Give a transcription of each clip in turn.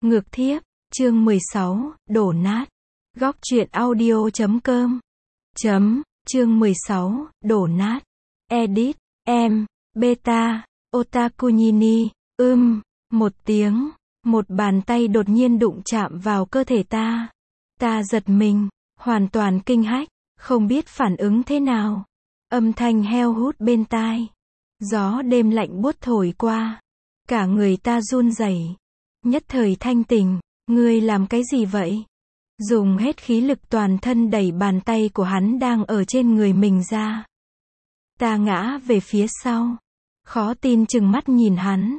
Ngược thiếp, chương 16, đổ nát. Góc truyện audio.com. Chương 16, đổ nát. Edit, em, beta, otaku nhini, một tiếng, một bàn tay đột nhiên đụng chạm vào cơ thể ta. Ta giật mình, hoàn toàn kinh hách, không biết phản ứng thế nào. Âm thanh heo hút bên tai. Gió đêm lạnh buốt thổi qua. Cả người ta run rẩy. Nhất thời thanh tỉnh, ngươi làm cái gì vậy? Dùng hết khí lực toàn thân đẩy bàn tay của hắn đang ở trên người mình ra. Ta ngã về phía sau. Khó tin chừng mắt nhìn hắn.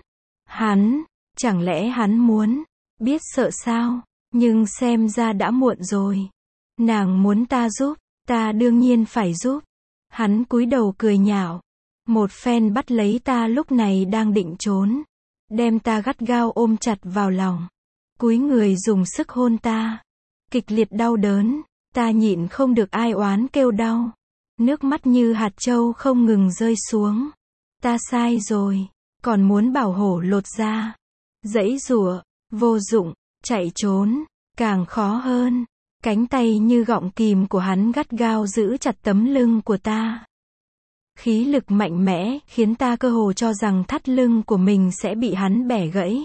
Chẳng lẽ hắn muốn, biết sợ sao? Nhưng xem ra đã muộn rồi. Nàng muốn ta giúp, ta đương nhiên phải giúp. Hắn cúi đầu cười nhạo. Một phen bắt lấy ta lúc này đang định trốn. Đem ta gắt gao ôm chặt vào lòng. Cúi người dùng sức hôn ta. Kịch liệt đau đớn, ta nhịn không được ai oán kêu đau. Nước mắt như hạt trâu không ngừng rơi xuống. Ta sai rồi, còn muốn bảo hổ lột da. Giãy giụa, vô dụng, chạy trốn, càng khó hơn. Cánh tay như gọng kìm của hắn gắt gao giữ chặt tấm lưng của ta. Khí lực mạnh mẽ, khiến ta cơ hồ cho rằng thắt lưng của mình sẽ bị hắn bẻ gãy.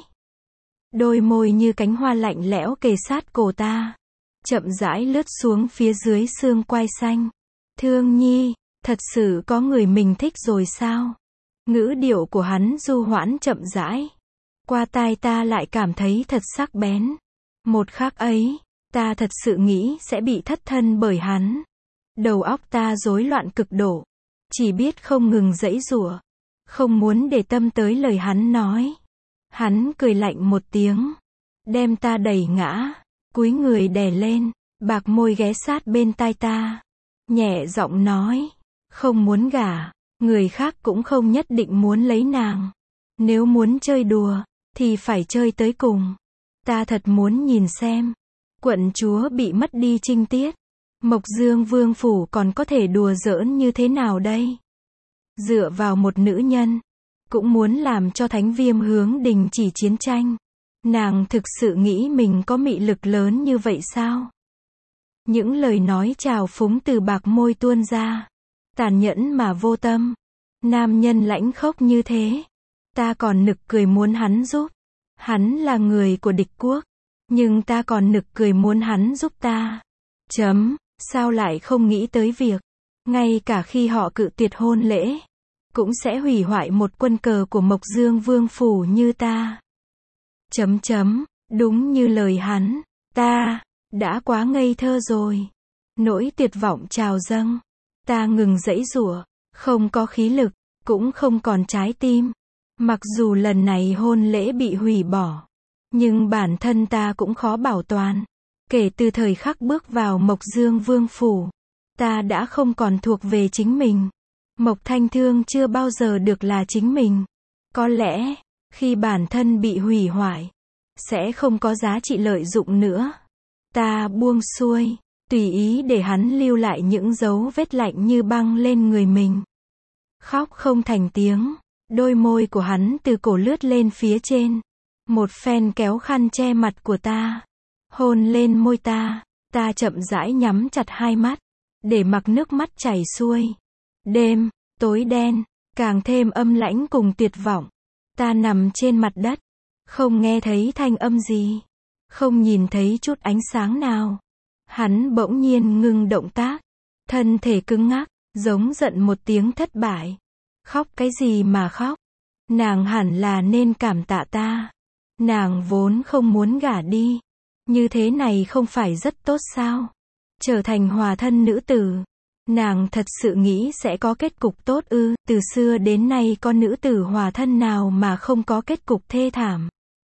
Đôi môi như cánh hoa lạnh lẽo kề sát cổ ta. Chậm rãi lướt xuống phía dưới xương quai xanh. Thương nhi, thật sự có người mình thích rồi sao? Ngữ điệu của hắn du hoãn chậm rãi. Qua tai ta lại cảm thấy thật sắc bén. Một khắc ấy, ta thật sự nghĩ sẽ bị thất thân bởi hắn. Đầu óc ta rối loạn cực độ. Chỉ biết không ngừng giãy giụa. Không muốn để tâm tới lời hắn nói. Hắn cười lạnh một tiếng. Đem ta đẩy ngã. Cúi người đè lên. Bạc môi ghé sát bên tai ta. Nhẹ giọng nói. Không muốn gả. Người khác cũng không nhất định muốn lấy nàng. Nếu muốn chơi đùa, thì phải chơi tới cùng. Ta thật muốn nhìn xem. Quận chúa bị mất đi trinh tiết. Mộc Dương Vương Phủ còn có thể đùa giỡn như thế nào đây? Dựa vào một nữ nhân. Cũng muốn làm cho Thánh Viêm hướng đình chỉ chiến tranh. Nàng thực sự nghĩ mình có mị lực lớn như vậy sao? Những lời nói trào phúng từ bạc môi tuôn ra. Tàn nhẫn mà vô tâm. Nam nhân lãnh khốc như thế. Ta còn nực cười muốn hắn giúp. Hắn là người của địch quốc. Nhưng ta còn nực cười muốn hắn giúp ta. Sao lại không nghĩ tới việc. Ngay cả khi họ cự tuyệt hôn lễ. Cũng sẽ hủy hoại một quân cờ của Mộc Dương Vương Phủ như ta. Đúng như lời hắn. Ta đã quá ngây thơ rồi. Nỗi tuyệt vọng trào dâng. Ta ngừng giãy giụa. Không có khí lực. Cũng không còn trái tim. Mặc dù lần này hôn lễ bị hủy bỏ. Nhưng bản thân ta cũng khó bảo toàn. Kể từ thời khắc bước vào Mộc Dương Vương Phủ. Ta đã không còn thuộc về chính mình. Mộc Thanh Thương chưa bao giờ được là chính mình. Có lẽ, khi bản thân bị hủy hoại, sẽ không có giá trị lợi dụng nữa. Ta buông xuôi, tùy ý để hắn lưu lại những dấu vết lạnh như băng lên người mình. Khóc không thành tiếng, đôi môi của hắn từ cổ lướt lên phía trên. Một phen kéo khăn che mặt của ta. Hôn lên môi ta, ta chậm rãi nhắm chặt hai mắt, để mặc nước mắt chảy xuôi. Đêm, tối đen, càng thêm âm lãnh cùng tuyệt vọng. Ta nằm trên mặt đất, không nghe thấy thanh âm gì, không nhìn thấy chút ánh sáng nào. Hắn bỗng nhiên ngưng động tác, thân thể cứng ngắc, giống giận một tiếng thất bại. Khóc cái gì mà khóc? Nàng hẳn là nên cảm tạ ta. Nàng vốn không muốn gả đi. Như thế này không phải rất tốt sao? Trở thành hòa thân nữ tử. Nàng thật sự nghĩ sẽ có kết cục tốt ư? Từ xưa đến nay có nữ tử hòa thân nào mà không có kết cục thê thảm?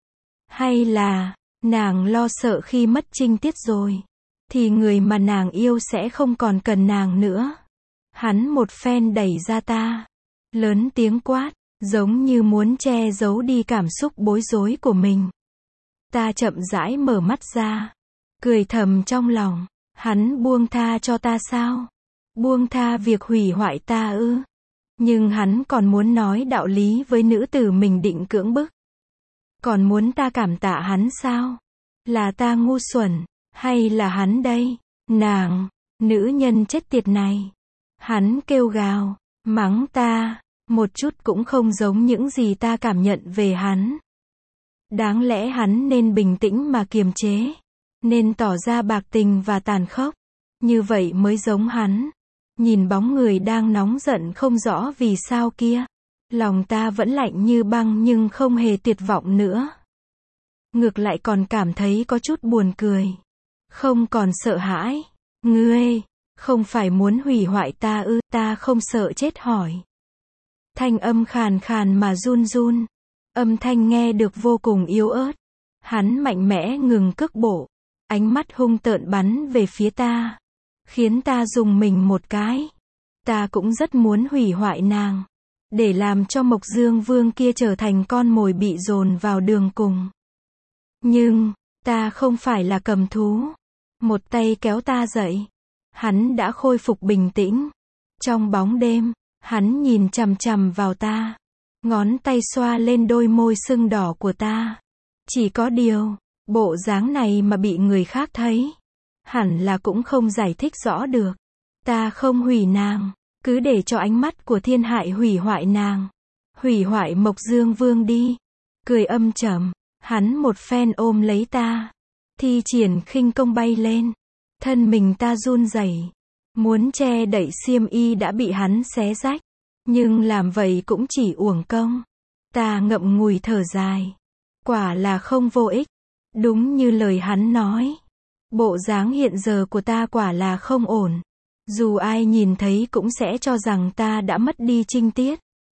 Hay là, nàng lo sợ khi mất trinh tiết rồi, thì người mà nàng yêu sẽ không còn cần nàng nữa? Hắn một phen đẩy ra ta. Lớn tiếng quát, giống như muốn che giấu đi cảm xúc bối rối của mình. Ta chậm rãi mở mắt ra. Cười thầm trong lòng. Hắn buông tha cho ta sao? Buông tha việc hủy hoại ta ư? Nhưng hắn còn muốn nói đạo lý với nữ tử mình định cưỡng bức. Còn muốn ta cảm tạ hắn sao? Là ta ngu xuẩn, hay là hắn đây? Nàng, nữ nhân chết tiệt này. Hắn kêu gào, mắng ta, một chút cũng không giống những gì ta cảm nhận về hắn. Đáng lẽ hắn nên bình tĩnh mà kiềm chế, nên tỏ ra bạc tình và tàn khốc, như vậy mới giống hắn. Nhìn bóng người đang nóng giận không rõ vì sao kia, lòng ta vẫn lạnh như băng nhưng không hề tuyệt vọng nữa. Ngược lại còn cảm thấy có chút buồn cười, không còn sợ hãi. Ngươi, không phải muốn hủy hoại ta ư? Ta không sợ chết hỏi. Thanh âm khàn khàn mà run run, âm thanh nghe được vô cùng yếu ớt. Hắn mạnh mẽ ngừng cước bộ, ánh mắt hung tợn bắn về phía ta, khiến ta rùng mình một cái. Ta cũng rất muốn hủy hoại nàng, để làm cho Mộc Dương Vương kia trở thành con mồi bị dồn vào đường cùng. Nhưng, ta không phải là cầm thú. Một tay kéo ta dậy. Hắn đã khôi phục bình tĩnh. Trong bóng đêm, hắn nhìn chằm chằm vào ta. Ngón tay xoa lên đôi môi sưng đỏ của ta. Chỉ có điều, bộ dáng này mà bị người khác thấy, hẳn là cũng không giải thích rõ được. Ta không hủy nàng, cứ để cho ánh mắt của thiên hại hủy hoại nàng. Hủy hoại Mộc Dương Vương đi. Cười âm trầm, hắn một phen ôm lấy ta, thi triển khinh công bay lên. Thân mình ta run rẩy, muốn che đậy xiêm y đã bị hắn xé rách, nhưng làm vậy cũng chỉ uổng công. Ta ngậm ngùi thở dài, quả là không vô ích. Đúng như lời hắn nói, bộ dáng hiện giờ của ta quả là không ổn. Dù ai nhìn thấy cũng sẽ cho rằng ta đã mất đi trinh tiết.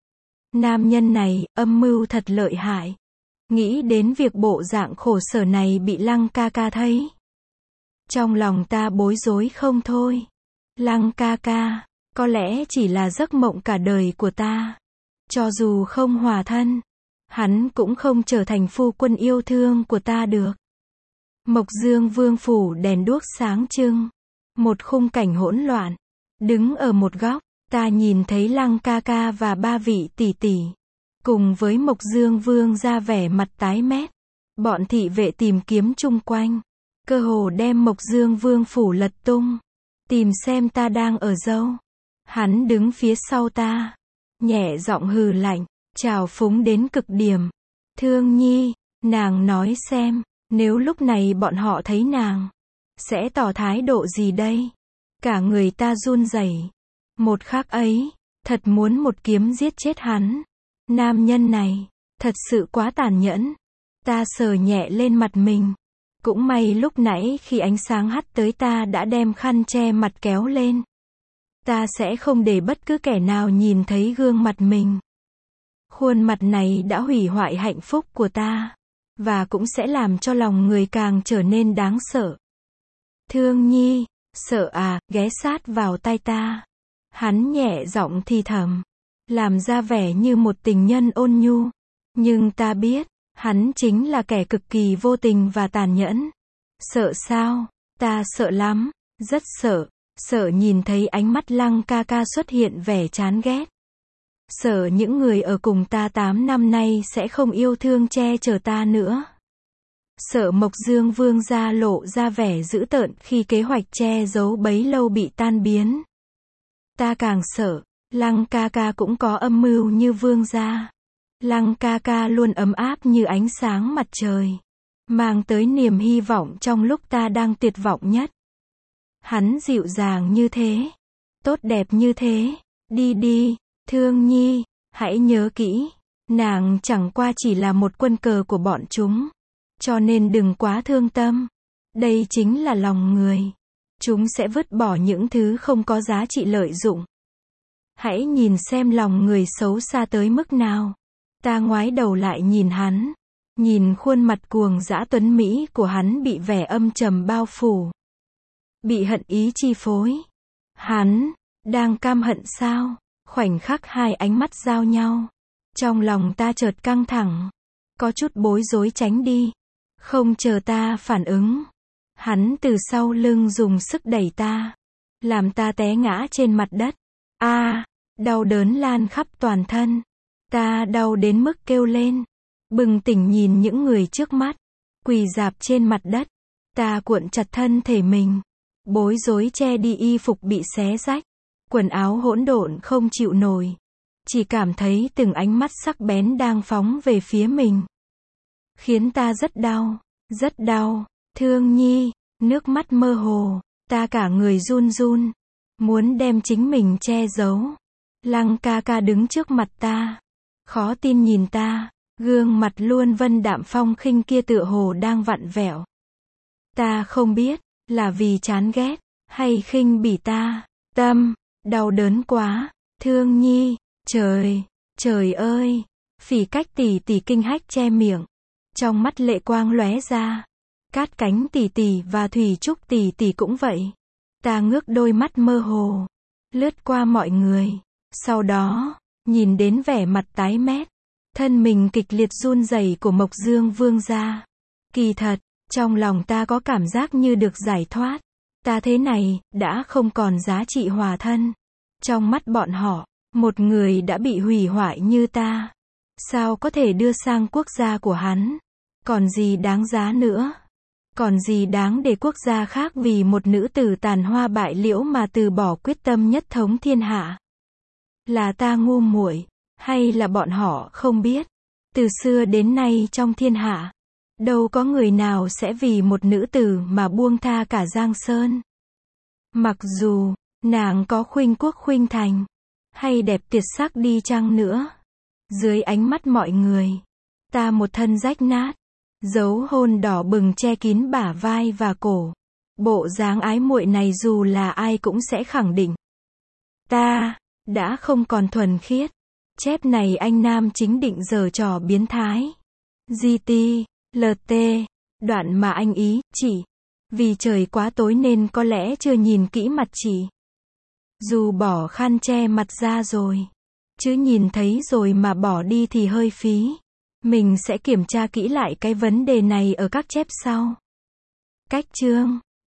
Nam nhân này, âm mưu thật lợi hại. Nghĩ đến việc bộ dạng khổ sở này bị Lăng ca ca thấy, trong lòng ta bối rối không thôi. Lăng ca ca, có lẽ chỉ là giấc mộng cả đời của ta. Cho dù không hòa thân, hắn cũng không trở thành phu quân yêu thương của ta được. Mộc Dương Vương phủ đèn đuốc sáng trưng, một khung cảnh hỗn loạn. Đứng ở một góc, ta nhìn thấy Lăng ca ca và ba vị tỷ tỷ, cùng với Mộc Dương Vương ra vẻ mặt tái mét. Bọn thị vệ tìm kiếm chung quanh, cơ hồ đem Mộc Dương Vương phủ lật tung, tìm xem ta đang ở đâu. Hắn đứng phía sau ta, nhẹ giọng hừ lạnh, trào phúng đến cực điểm. Thương Nhi, nàng nói xem, nếu lúc này bọn họ thấy nàng, sẽ tỏ thái độ gì đây? Cả người ta run rẩy. Một khắc ấy, thật muốn một kiếm giết chết hắn. Nam nhân này, thật sự quá tàn nhẫn. Ta sờ nhẹ lên mặt mình. Cũng may lúc nãy khi ánh sáng hắt tới ta đã đem khăn che mặt kéo lên. Ta sẽ không để bất cứ kẻ nào nhìn thấy gương mặt mình. Khuôn mặt này đã hủy hoại hạnh phúc của ta, và cũng sẽ làm cho lòng người càng trở nên đáng sợ. Thương Nhi, sợ à? Ghé sát vào tai ta. Hắn nhẹ giọng thì thầm, làm ra vẻ như một tình nhân ôn nhu. Nhưng ta biết, hắn chính là kẻ cực kỳ vô tình và tàn nhẫn. Sợ sao? Ta sợ lắm, rất sợ. Sợ nhìn thấy ánh mắt Lăng ca ca xuất hiện vẻ chán ghét. Sợ những người ở cùng ta 8 năm nay sẽ không yêu thương che chở ta nữa. Sợ Mộc Dương Vương gia lộ ra vẻ dữ tợn khi kế hoạch che giấu bấy lâu bị tan biến. Ta càng sợ, Lăng ca ca cũng có âm mưu như vương gia. Lăng ca ca luôn ấm áp như ánh sáng mặt trời, mang tới niềm hy vọng trong lúc ta đang tuyệt vọng nhất. Hắn dịu dàng như thế, tốt đẹp như thế. Đi đi, Thương Nhi, hãy nhớ kỹ, nàng chẳng qua chỉ là một quân cờ của bọn chúng. Cho nên đừng quá thương tâm. Đây chính là lòng người. Chúng sẽ vứt bỏ những thứ không có giá trị lợi dụng. Hãy nhìn xem lòng người xấu xa tới mức nào. Ta ngoái đầu lại nhìn hắn. Nhìn khuôn mặt cuồng dã tuấn mỹ của hắn bị vẻ âm trầm bao phủ. Bị hận ý chi phối. Hắn đang cam hận sao? Khoảnh khắc hai ánh mắt giao nhau, trong lòng ta chợt căng thẳng, có chút bối rối tránh đi. Không chờ ta phản ứng, hắn từ sau lưng dùng sức đẩy ta, làm ta té ngã trên mặt đất. A, đau đớn lan khắp toàn thân. Ta đau đến mức kêu lên. Bừng tỉnh nhìn những người trước mắt, quỳ rạp trên mặt đất. Ta cuộn chặt thân thể mình, bối rối che đi y phục bị xé rách, quần áo hỗn độn không chịu nổi. Chỉ cảm thấy từng ánh mắt sắc bén đang phóng về phía mình. Khiến ta rất đau, rất đau. Thương Nhi, nước mắt mơ hồ, ta cả người run run, muốn đem chính mình che giấu. Lăng ca ca đứng trước mặt ta, khó tin nhìn ta, gương mặt luôn vân đạm phong khinh kia tựa hồ đang vặn vẹo. Ta không biết, là vì chán ghét, hay khinh bỉ ta. Tâm, đau đớn quá. Thương Nhi, trời, trời ơi. Phỉ Cách tỷ tỷ kinh hách che miệng, trong mắt lệ quang lóe ra. Cát Cánh tỷ tỷ và Thủy Trúc tỷ tỷ cũng vậy. Ta ngước đôi mắt mơ hồ, lướt qua mọi người, sau đó nhìn đến vẻ mặt tái mét, thân mình kịch liệt run rẩy của Mộc Dương Vương gia. Kỳ thật, trong lòng ta có cảm giác như được giải thoát. Ta thế này, đã không còn giá trị hòa thân. Trong mắt bọn họ, một người đã bị hủy hoại như ta, sao có thể đưa sang quốc gia của hắn? Còn gì đáng giá nữa? Còn gì đáng để quốc gia khác vì một nữ tử tàn hoa bại liễu mà từ bỏ quyết tâm nhất thống thiên hạ? Là ta ngu muội, hay là bọn họ không biết? Từ xưa đến nay trong thiên hạ, đâu có người nào sẽ vì một nữ tử mà buông tha cả Giang Sơn. Mặc dù, nàng có khuynh quốc khuynh thành, hay đẹp tuyệt sắc đi chăng nữa. Dưới ánh mắt mọi người, ta một thân rách nát, dấu hôn đỏ bừng che kín bả vai và cổ. Bộ dáng ái muội này dù là ai cũng sẽ khẳng định. Ta, đã không còn thuần khiết. Chép này anh nam chính định giở trò biến thái. GT, LT, đoạn mà anh ý, chị. Vì trời quá tối nên có lẽ chưa nhìn kỹ mặt chị. Dù bỏ khăn che mặt ra rồi, chứ nhìn thấy rồi mà bỏ đi thì hơi phí. Mình sẽ kiểm tra kỹ lại cái vấn đề này ở các chép sau. Cách chương